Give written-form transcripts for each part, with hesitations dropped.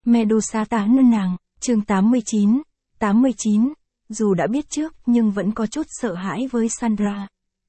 Medusa tán nâng nàng, chương 89. Dù đã biết trước nhưng vẫn có chút sợ hãi với Sandra.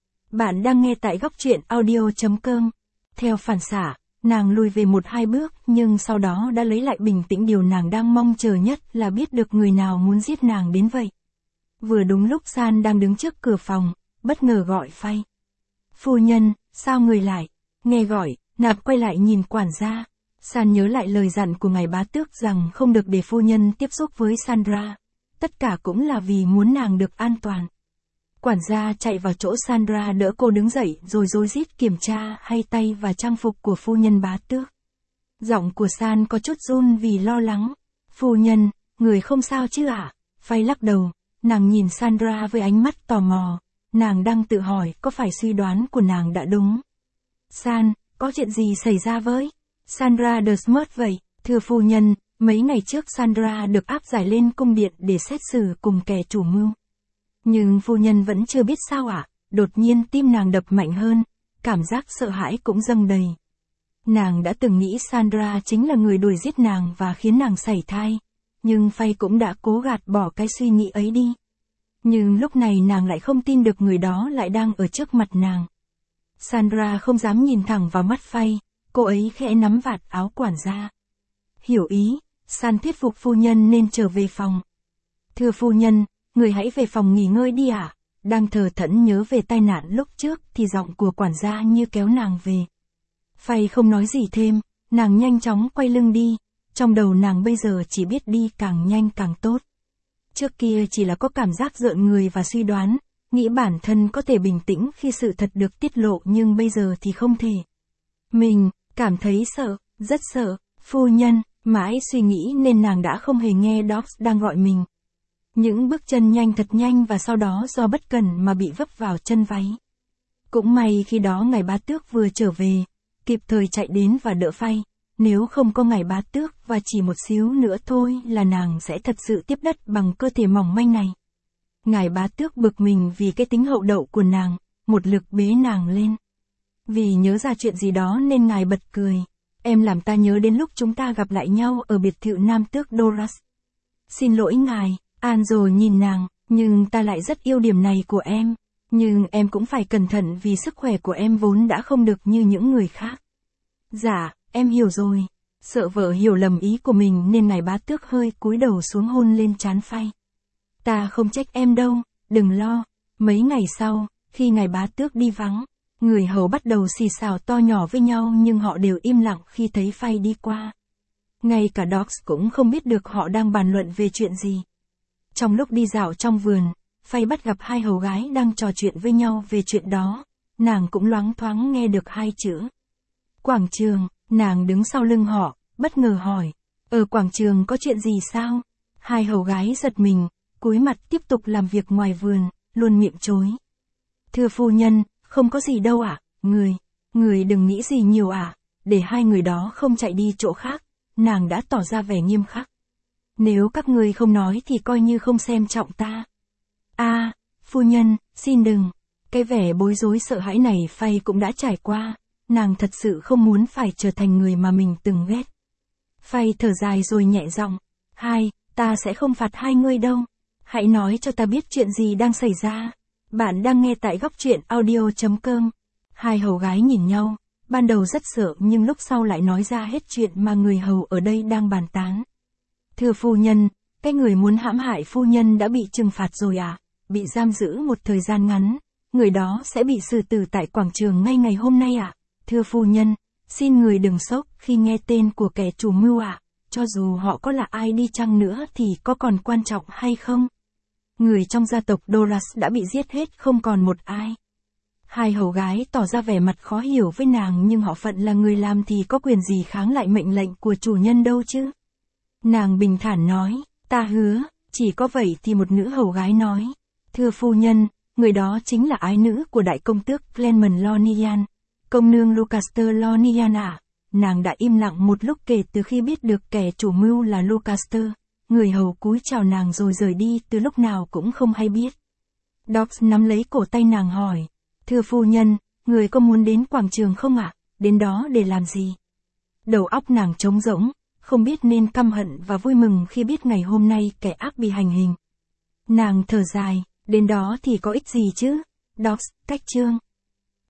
Bạn đang nghe tại góc truyện audio.com. Theo phản xạ, nàng lùi về 1-2 bước nhưng sau đó đã lấy lại bình tĩnh, điều nàng đang mong chờ nhất là biết được người nào muốn giết nàng đến vậy. Vừa đúng lúc San đang đứng trước cửa phòng, bất ngờ gọi Phay. Phu nhân, sao người lại? Nghe gọi, Nạp quay lại nhìn quản gia. San nhớ lại lời dặn của ngài bá tước rằng không được để phu nhân tiếp xúc với Sandra. Tất cả cũng là vì muốn nàng được an toàn. Quản gia chạy vào chỗ Sandra đỡ cô đứng dậy rồi rối rít kiểm tra hay tay và trang phục của phu nhân bá tước. Giọng của San có chút run vì lo lắng. Phu nhân, người không sao chứ ạ? Phay lắc đầu, nàng nhìn Sandra với ánh mắt tò mò. Nàng đang tự hỏi có phải suy đoán của nàng đã đúng. San, có chuyện gì xảy ra với Sandra de Smart vậy? Thưa phu nhân, mấy ngày trước Sandra được áp giải lên cung điện để xét xử cùng kẻ chủ mưu. Nhưng phu nhân vẫn chưa biết sao ạ? Đột nhiên tim nàng đập mạnh hơn, cảm giác sợ hãi cũng dâng đầy. Nàng đã từng nghĩ Sandra chính là người đuổi giết nàng và khiến nàng sảy thai, nhưng Phay cũng đã cố gạt bỏ cái suy nghĩ ấy đi. Nhưng lúc này nàng lại không tin được người đó lại đang ở trước mặt nàng. Sandra không dám nhìn thẳng vào mắt Phay, cô ấy khẽ nắm vạt áo quản gia. Hiểu ý, San thuyết phục phu nhân nên trở về phòng. Thưa phu nhân, người hãy về phòng nghỉ ngơi đi ạ. Đang thờ thẫn nhớ về tai nạn lúc trước thì giọng của quản gia như kéo nàng về. Phay không nói gì thêm, nàng nhanh chóng quay lưng đi. Trong đầu nàng bây giờ chỉ biết đi càng nhanh càng tốt. Trước kia chỉ là có cảm giác rợn người và suy đoán, nghĩ bản thân có thể bình tĩnh khi sự thật được tiết lộ, nhưng bây giờ thì không thể. Mình cảm thấy sợ, rất sợ. Phu nhân, mãi suy nghĩ nên nàng đã không hề nghe Dobbs đang gọi mình. Những bước chân nhanh thật nhanh và sau đó do bất cẩn mà bị vấp vào chân váy. Cũng may khi đó ngài bá tước vừa trở về, kịp thời chạy đến và đỡ Phay. Nếu không có ngài bá tước và chỉ một xíu nữa thôi là nàng sẽ thật sự tiếp đất bằng cơ thể mỏng manh này. Ngài bá tước bực mình vì cái tính hậu đậu của nàng, một lực bế nàng lên. Vì nhớ ra chuyện gì đó nên ngài bật cười. Em làm ta nhớ đến lúc chúng ta gặp lại nhau ở biệt thự Nam tước Doras. Xin lỗi ngài, Angel nhìn nàng, nhưng ta lại rất yêu điểm này của em. Nhưng em cũng phải cẩn thận vì sức khỏe của em vốn đã không được như những người khác. Dạ, em hiểu rồi. Sợ vợ hiểu lầm ý của mình nên ngài bá tước hơi cúi đầu xuống hôn lên trán Phay. Ta không trách em đâu, đừng lo. Mấy ngày sau, khi ngài bá tước đi vắng, người hầu bắt đầu xì xào to nhỏ với nhau nhưng họ đều im lặng khi thấy Phay đi qua. Ngay cả Dobbs cũng không biết được họ đang bàn luận về chuyện gì. Trong lúc đi dạo trong vườn, Phay bắt gặp hai hầu gái đang trò chuyện với nhau về chuyện đó. Nàng cũng loáng thoáng nghe được hai chữ. Quảng trường, nàng đứng sau lưng họ, bất ngờ hỏi. Ở quảng trường có chuyện gì sao? Hai hầu gái giật mình, cúi mặt tiếp tục làm việc ngoài vườn, luôn miệng chối. Thưa phu nhân, không có gì đâu ạ. Người đừng nghĩ gì nhiều ạ. Để hai người đó không chạy đi chỗ khác, nàng đã tỏ ra vẻ nghiêm khắc. Nếu các người không nói thì coi như không xem trọng ta. Phu nhân, xin đừng. Cái vẻ bối rối sợ hãi này Phay cũng đã trải qua. Nàng thật sự không muốn phải trở thành người mà mình từng ghét. Phay thở dài rồi nhẹ giọng. Ta sẽ không phạt hai ngươi đâu. Hãy nói cho ta biết chuyện gì đang xảy ra. Bạn đang nghe tại góc truyện audio.com. Hai hầu gái nhìn nhau, ban đầu rất sợ nhưng lúc sau lại nói ra hết chuyện mà người hầu ở đây đang bàn tán. Thưa phu nhân, cái người muốn hãm hại phu nhân đã bị trừng phạt rồi ạ. Bị giam giữ một thời gian ngắn, người đó sẽ bị xử tử tại quảng trường ngay ngày hôm nay ạ. Thưa phu nhân, xin người đừng sốc khi nghe tên của kẻ chủ mưu ạ. Cho dù họ có là ai đi chăng nữa thì có còn quan trọng hay không? Người trong gia tộc Doras đã bị giết hết không còn một ai. Hai hầu gái tỏ ra vẻ mặt khó hiểu với nàng nhưng họ phận là người làm thì có quyền gì kháng lại mệnh lệnh của chủ nhân đâu chứ. Nàng bình thản nói, ta hứa, chỉ có vậy thì một nữ hầu gái nói. Thưa phu nhân, người đó chính là ái nữ của đại công tước Clement Lonian, công nương Lucaster Lonian ạ. Nàng đã im lặng một lúc kể từ khi biết được kẻ chủ mưu là Lucaster. Người hầu cúi chào nàng rồi rời đi từ lúc nào cũng không hay biết. Dobbs nắm lấy cổ tay nàng hỏi. Thưa phu nhân, người có muốn đến quảng trường không ạ? Đến đó để làm gì? Đầu óc nàng trống rỗng, không biết nên căm hận và vui mừng khi biết ngày hôm nay kẻ ác bị hành hình. Nàng thở dài, đến đó thì có ích gì chứ? Docs, cách chương.